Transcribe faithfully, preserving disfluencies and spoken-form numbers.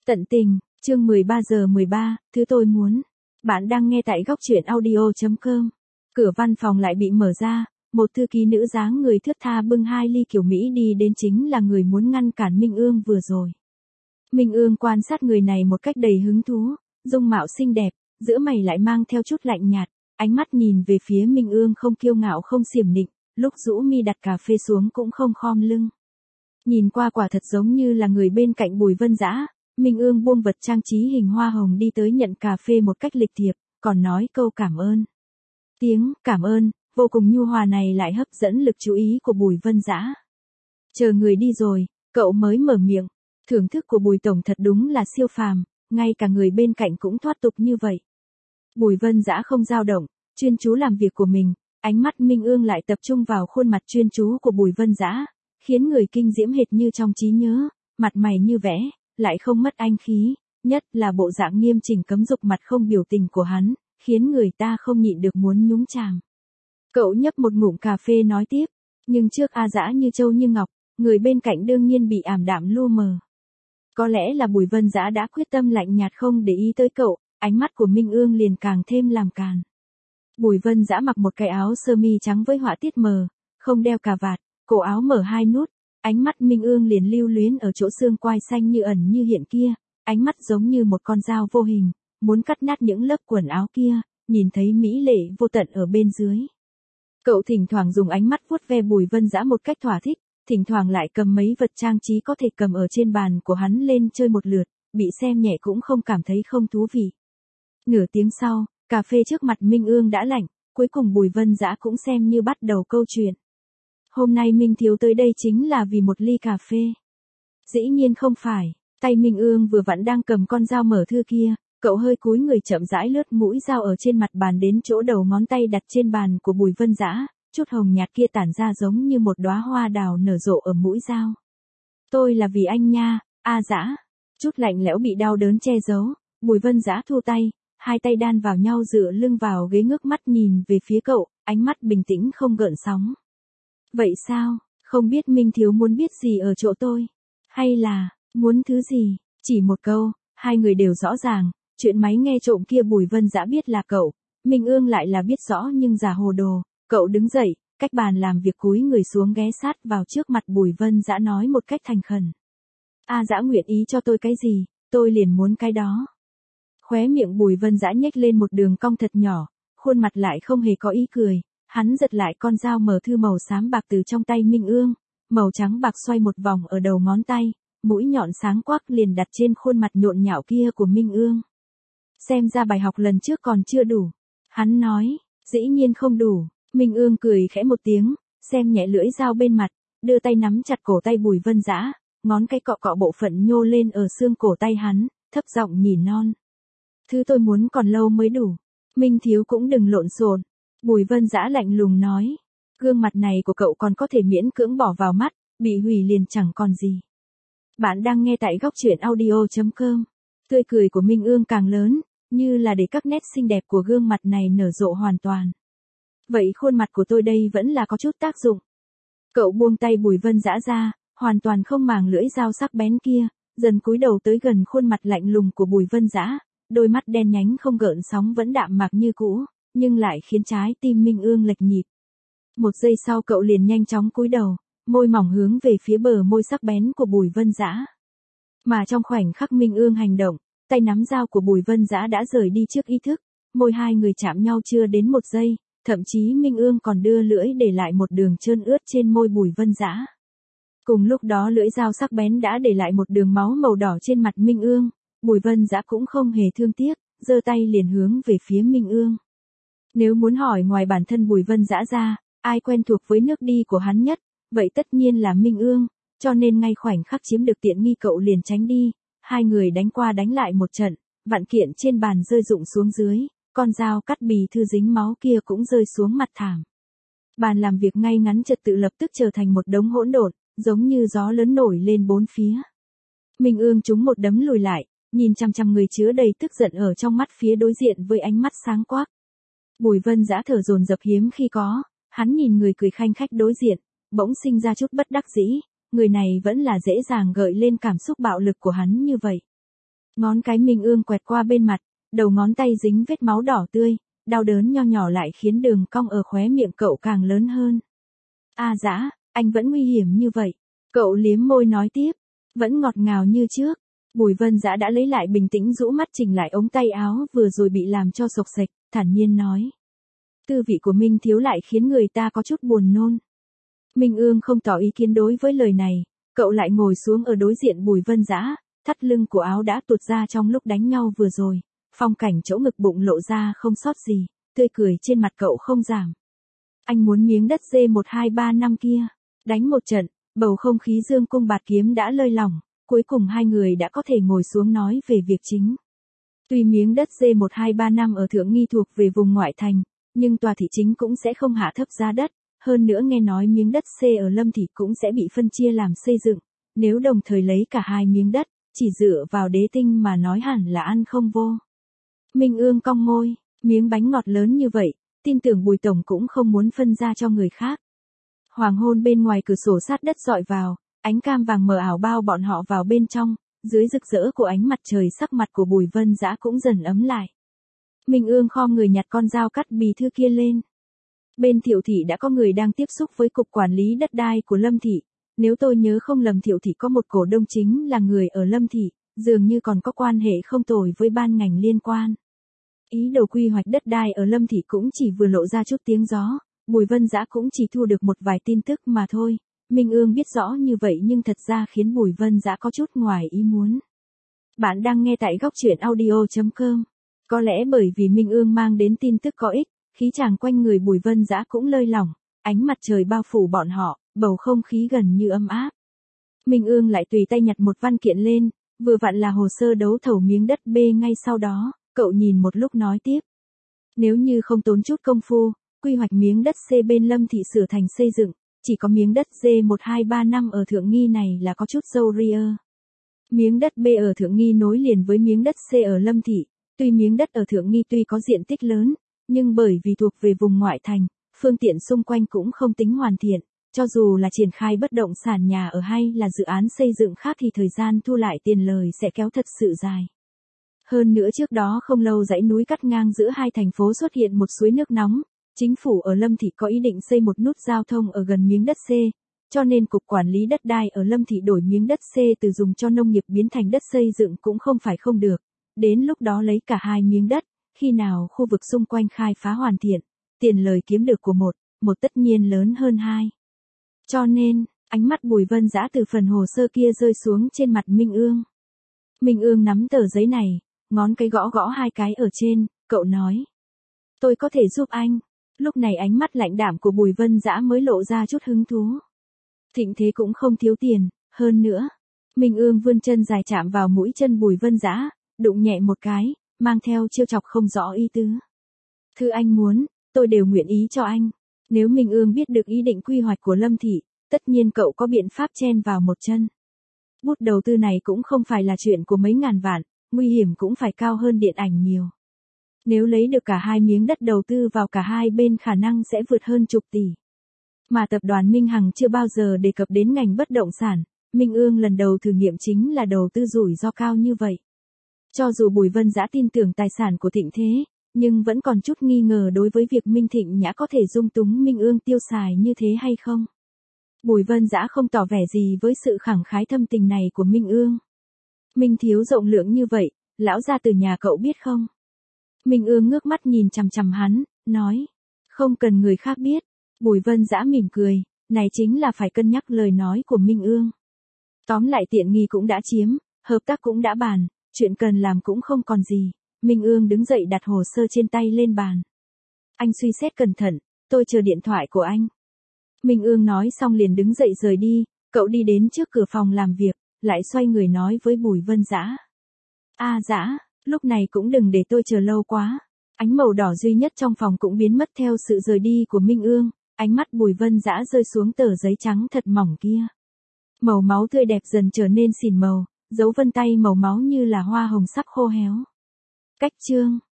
Tận tình, chương mười ba giờ mười ba, thứ tôi muốn. Bạn đang nghe tại góc truyện audio chấm com. Cửa văn phòng lại bị mở ra, một thư ký nữ dáng người thướt tha bưng hai ly kiểu Mỹ đi đến, chính là người muốn ngăn cản Minh Ương vừa rồi. Minh Ương quan sát người này một cách đầy hứng thú, dung mạo xinh đẹp, giữa mày lại mang theo chút lạnh nhạt, ánh mắt nhìn về phía Minh Ương không kiêu ngạo không xiểm nịnh, lúc rũ mi đặt cà phê xuống cũng không khom lưng. Nhìn qua quả thật giống như là người bên cạnh Bùi Vân Dã. Minh Ương buông vật trang trí hình hoa hồng đi tới nhận cà phê một cách lịch thiệp, còn nói câu cảm ơn. Tiếng cảm ơn vô cùng nhu hòa này lại hấp dẫn lực chú ý của Bùi Vân Dã. Chờ người đi rồi, cậu mới mở miệng, thưởng thức của Bùi tổng thật đúng là siêu phàm, ngay cả người bên cạnh cũng thoát tục như vậy. Bùi Vân Dã không dao động, chuyên chú làm việc của mình, ánh mắt Minh Ương lại tập trung vào khuôn mặt chuyên chú của Bùi Vân Dã, khiến người kinh diễm hệt như trong trí nhớ, mặt mày như vẽ, lại không mất anh khí, nhất là bộ dạng nghiêm chỉnh cấm dục mặt không biểu tình của hắn, khiến người ta không nhịn được muốn nhúng chàm. Cậu nhấp một ngụm cà phê nói tiếp, nhưng trước A Dã như châu như ngọc, người bên cạnh đương nhiên bị ảm đạm lu mờ. Có lẽ là Bùi Vân Dã đã quyết tâm lạnh nhạt không để ý tới cậu, ánh mắt của Minh Ương liền càng thêm làm càn. Bùi Vân Dã mặc một cái áo sơ mi trắng với họa tiết mờ, không đeo cà vạt, cổ áo mở hai nút. Ánh mắt Minh Ương liền lưu luyến ở chỗ xương quai xanh như ẩn như hiện kia, ánh mắt giống như một con dao vô hình, muốn cắt nát những lớp quần áo kia, nhìn thấy mỹ lệ vô tận ở bên dưới. Cậu thỉnh thoảng dùng ánh mắt vuốt ve Bùi Vân Dã một cách thỏa thích, thỉnh thoảng lại cầm mấy vật trang trí có thể cầm ở trên bàn của hắn lên chơi một lượt, bị xem nhẹ cũng không cảm thấy không thú vị. Nửa tiếng sau, cà phê trước mặt Minh Ương đã lạnh, cuối cùng Bùi Vân Dã cũng xem như bắt đầu câu chuyện. Hôm nay Minh thiếu tới đây chính là vì một ly cà phê. Dĩ nhiên không phải, tay Minh Ương vừa vặn đang cầm con dao mở thư kia, cậu hơi cúi người chậm rãi lướt mũi dao ở trên mặt bàn đến chỗ đầu ngón tay đặt trên bàn của Bùi Vân Dã, chút hồng nhạt kia tản ra giống như một đóa hoa đào nở rộ ở mũi dao. Tôi là vì anh nha, A Dã. Chút lạnh lẽo bị đau đớn che giấu, Bùi Vân Dã thu tay, hai tay đan vào nhau dựa lưng vào ghế ngước mắt nhìn về phía cậu, ánh mắt bình tĩnh không gợn sóng. Vậy sao, không biết Minh thiếu muốn biết gì ở chỗ tôi? Hay là, muốn thứ gì? Chỉ một câu, hai người đều rõ ràng, chuyện máy nghe trộm kia Bùi Vân Dã biết là cậu, Minh Ương lại là biết rõ nhưng giả hồ đồ. Cậu đứng dậy, cách bàn làm việc cúi người xuống ghé sát vào trước mặt Bùi Vân Dã nói một cách thành khẩn. A Dã nguyện ý cho tôi cái gì, tôi liền muốn cái đó. Khóe miệng Bùi Vân Dã nhếch lên một đường cong thật nhỏ, khuôn mặt lại không hề có ý cười. Hắn giật lại con dao mở thư màu xám bạc từ trong tay Minh Ương, màu trắng bạc xoay một vòng ở đầu ngón tay, mũi nhọn sáng quắc liền đặt trên khuôn mặt nhộn nhạo kia của Minh Ương. Xem ra bài học lần trước còn chưa đủ. Hắn nói, dĩ nhiên không đủ. Minh Ương cười khẽ một tiếng, xem nhẹ lưỡi dao bên mặt, đưa tay nắm chặt cổ tay Bùi Vân Dã, ngón cái cọ cọ bộ phận nhô lên ở xương cổ tay hắn, thấp giọng nhỉ non. Thứ tôi muốn còn lâu mới đủ. Minh thiếu cũng đừng lộn xộn. Bùi Vân Dã lạnh lùng nói, gương mặt này của cậu còn có thể miễn cưỡng bỏ vào mắt, bị hủy liền chẳng còn gì. Bạn đang nghe tại góc truyện audio chấm com. Tươi cười của Minh Ương càng lớn, như là để các nét xinh đẹp của gương mặt này nở rộ hoàn toàn. Vậy khuôn mặt của tôi đây vẫn là có chút tác dụng. Cậu buông tay Bùi Vân Dã ra, hoàn toàn không màng lưỡi dao sắc bén kia, dần cúi đầu tới gần khuôn mặt lạnh lùng của Bùi Vân Dã, đôi mắt đen nhánh không gợn sóng vẫn đạm mạc như cũ, nhưng lại khiến trái tim Minh Ương lệch nhịp. Một giây sau cậu liền nhanh chóng cúi đầu, môi mỏng hướng về phía bờ môi sắc bén của Bùi Vân Dã. Mà trong khoảnh khắc Minh Ương hành động, tay nắm dao của Bùi Vân Dã đã rời đi trước ý thức, môi hai người chạm nhau chưa đến một giây, thậm chí Minh Ương còn đưa lưỡi để lại một đường trơn ướt trên môi Bùi Vân Dã. Cùng lúc đó lưỡi dao sắc bén đã để lại một đường máu màu đỏ trên mặt Minh Ương, Bùi Vân Dã cũng không hề thương tiếc, giơ tay liền hướng về phía Minh Ương. Nếu muốn hỏi ngoài bản thân Bùi Vân Dã ra, ai quen thuộc với nước đi của hắn nhất, vậy tất nhiên là Minh Ương, cho nên ngay khoảnh khắc chiếm được tiện nghi cậu liền tránh đi, hai người đánh qua đánh lại một trận, vạn kiện trên bàn rơi rụng xuống dưới, con dao cắt bì thư dính máu kia cũng rơi xuống mặt thảm. Bàn làm việc ngay ngắn trật tự lập tức trở thành một đống hỗn độn, giống như gió lớn nổi lên bốn phía. Minh Ương trúng một đấm lùi lại, nhìn chằm chằm người chứa đầy tức giận ở trong mắt phía đối diện với ánh mắt sáng quắc. Bùi Vân Dã thở dồn dập hiếm khi có, hắn nhìn người cười khanh khách đối diện, bỗng sinh ra chút bất đắc dĩ, người này vẫn là dễ dàng gợi lên cảm xúc bạo lực của hắn như vậy. Ngón cái Minh Ương quẹt qua bên mặt, đầu ngón tay dính vết máu đỏ tươi, đau đớn nho nhỏ lại khiến đường cong ở khóe miệng cậu càng lớn hơn. A Dã, anh vẫn nguy hiểm như vậy. Cậu liếm môi nói tiếp, vẫn ngọt ngào như trước. Bùi Vân Dã đã lấy lại bình tĩnh, rũ mắt chỉnh lại ống tay áo vừa rồi bị làm cho xộc xệch, thản nhiên nói. Tư vị của Minh thiếu lại khiến người ta có chút buồn nôn. Minh Ương không tỏ ý kiến đối với lời này, cậu lại ngồi xuống ở đối diện Bùi Vân Dã, thắt lưng của áo đã tuột ra trong lúc đánh nhau vừa rồi, phong cảnh chỗ ngực bụng lộ ra không sót gì, tươi cười trên mặt cậu không giảm. Anh muốn miếng đất D một hai ba năm kia, đánh một trận, bầu không khí dương cung bạt kiếm đã lơi lỏng, cuối cùng hai người đã có thể ngồi xuống nói về việc chính. Tuy miếng đất D một hai ba năm ở Thượng Nghi thuộc về vùng ngoại thành, nhưng tòa thị chính cũng sẽ không hạ thấp giá đất, hơn nữa nghe nói miếng đất C ở Lâm Thị cũng sẽ bị phân chia làm xây dựng, nếu đồng thời lấy cả hai miếng đất, chỉ dựa vào Đế Tinh mà nói hẳn là ăn không vô. Minh Ương cong môi, miếng bánh ngọt lớn như vậy, tin tưởng Bùi Tổng cũng không muốn phân ra cho người khác. Hoàng hôn bên ngoài cửa sổ sát đất dọi vào, ánh cam vàng mờ ảo bao bọn họ vào bên trong, dưới rực rỡ của ánh mặt trời sắc mặt của Bùi Vân Dã cũng dần ấm lại. Minh Ương khom người nhặt con dao cắt bì thư kia lên. Bên Thiệu Thị đã có người đang tiếp xúc với cục quản lý đất đai của Lâm Thị, nếu tôi nhớ không lầm Thiệu Thị có một cổ đông chính là người ở Lâm Thị, dường như còn có quan hệ không tồi với ban ngành liên quan. Ý đồ quy hoạch đất đai ở Lâm Thị cũng chỉ vừa lộ ra chút tiếng gió, Bùi Vân Dã cũng chỉ thu được một vài tin tức mà thôi. Minh Ương biết rõ như vậy nhưng thật ra khiến Bùi Vân Dã có chút ngoài ý muốn. Bạn đang nghe tại góc truyện audio chấm com. Có lẽ bởi vì Minh Ương mang đến tin tức có ích, khí chàng quanh người Bùi Vân Dã cũng lơi lỏng, ánh mặt trời bao phủ bọn họ, bầu không khí gần như ấm áp. Minh Ương lại tùy tay nhặt một văn kiện lên, vừa vặn là hồ sơ đấu thầu miếng đất B ngay sau đó, cậu nhìn một lúc nói tiếp. Nếu như không tốn chút công phu, quy hoạch miếng đất C bên Lâm Thị sửa thành xây dựng, chỉ có miếng đất D một hai ba năm ở Thượng Nghi này là có chút râu ria. Miếng đất B ở Thượng Nghi nối liền với miếng đất C ở Lâm Thị, tuy miếng đất ở Thượng Nghi tuy có diện tích lớn, nhưng bởi vì thuộc về vùng ngoại thành, phương tiện xung quanh cũng không tính hoàn thiện, cho dù là triển khai bất động sản nhà ở hay là dự án xây dựng khác thì thời gian thu lại tiền lời sẽ kéo thật sự dài. Hơn nữa trước đó không lâu dãy núi cắt ngang giữa hai thành phố xuất hiện một suối nước nóng, chính phủ ở Lâm Thị có ý định xây một nút giao thông ở gần miếng đất C, cho nên cục quản lý đất đai ở Lâm Thị đổi miếng đất C từ dùng cho nông nghiệp biến thành đất xây dựng cũng không phải không được, đến lúc đó lấy cả hai miếng đất, khi nào khu vực xung quanh khai phá hoàn thiện, tiền lời kiếm được của một, một tất nhiên lớn hơn hai. Cho nên, ánh mắt Bùi Vân Dã từ phần hồ sơ kia rơi xuống trên mặt Minh Ương. Minh Ương nắm tờ giấy này, ngón cái gõ gõ hai cái ở trên, cậu nói. Tôi có thể giúp anh. Lúc này ánh mắt lạnh đạm của Bùi Vân Dã mới lộ ra chút hứng thú. Thịnh Thế cũng không thiếu tiền, hơn nữa. Minh Ương vươn chân dài chạm vào mũi chân Bùi Vân Dã, đụng nhẹ một cái, mang theo trêu chọc không rõ ý tứ. Thứ anh muốn, tôi đều nguyện ý cho anh. Nếu Minh Ương biết được ý định quy hoạch của Lâm Thị, tất nhiên cậu có biện pháp chen vào một chân. Bút đầu tư này cũng không phải là chuyện của mấy ngàn vạn, nguy hiểm cũng phải cao hơn điện ảnh nhiều. Nếu lấy được cả hai miếng đất đầu tư vào cả hai bên khả năng sẽ vượt hơn chục tỷ. Mà tập đoàn Minh Hằng chưa bao giờ đề cập đến ngành bất động sản, Minh Ương lần đầu thử nghiệm chính là đầu tư rủi ro cao như vậy. Cho dù Bùi Vân Dã tin tưởng tài sản của Thịnh Thế, nhưng vẫn còn chút nghi ngờ đối với việc Minh Thịnh Nhã có thể dung túng Minh Ương tiêu xài như thế hay không. Bùi Vân Dã không tỏ vẻ gì với sự khẳng khái thâm tình này của Minh Ương. Minh thiếu rộng lượng như vậy, lão gia từ nhà cậu biết không? Minh Ương ngước mắt nhìn chằm chằm hắn, nói. Không cần người khác biết. Bùi Vân Dã mỉm cười, này chính là phải cân nhắc lời nói của Minh Ương. Tóm lại tiện nghi cũng đã chiếm, hợp tác cũng đã bàn, chuyện cần làm cũng không còn gì. Minh Ương đứng dậy đặt hồ sơ trên tay lên bàn. Anh suy xét cẩn thận, tôi chờ điện thoại của anh. Minh Ương nói xong liền đứng dậy rời đi, cậu đi đến trước cửa phòng làm việc, lại xoay người nói với Bùi Vân Dã. A Dã, lúc này cũng đừng để tôi chờ lâu quá. Ánh màu đỏ duy nhất trong phòng cũng biến mất theo sự rời đi của Minh Ương, ánh mắt Bùi Vân Dã rơi xuống tờ giấy trắng thật mỏng kia. Màu máu tươi đẹp dần trở nên xỉn màu, dấu vân tay màu máu như là hoa hồng sắp khô héo. Cách chương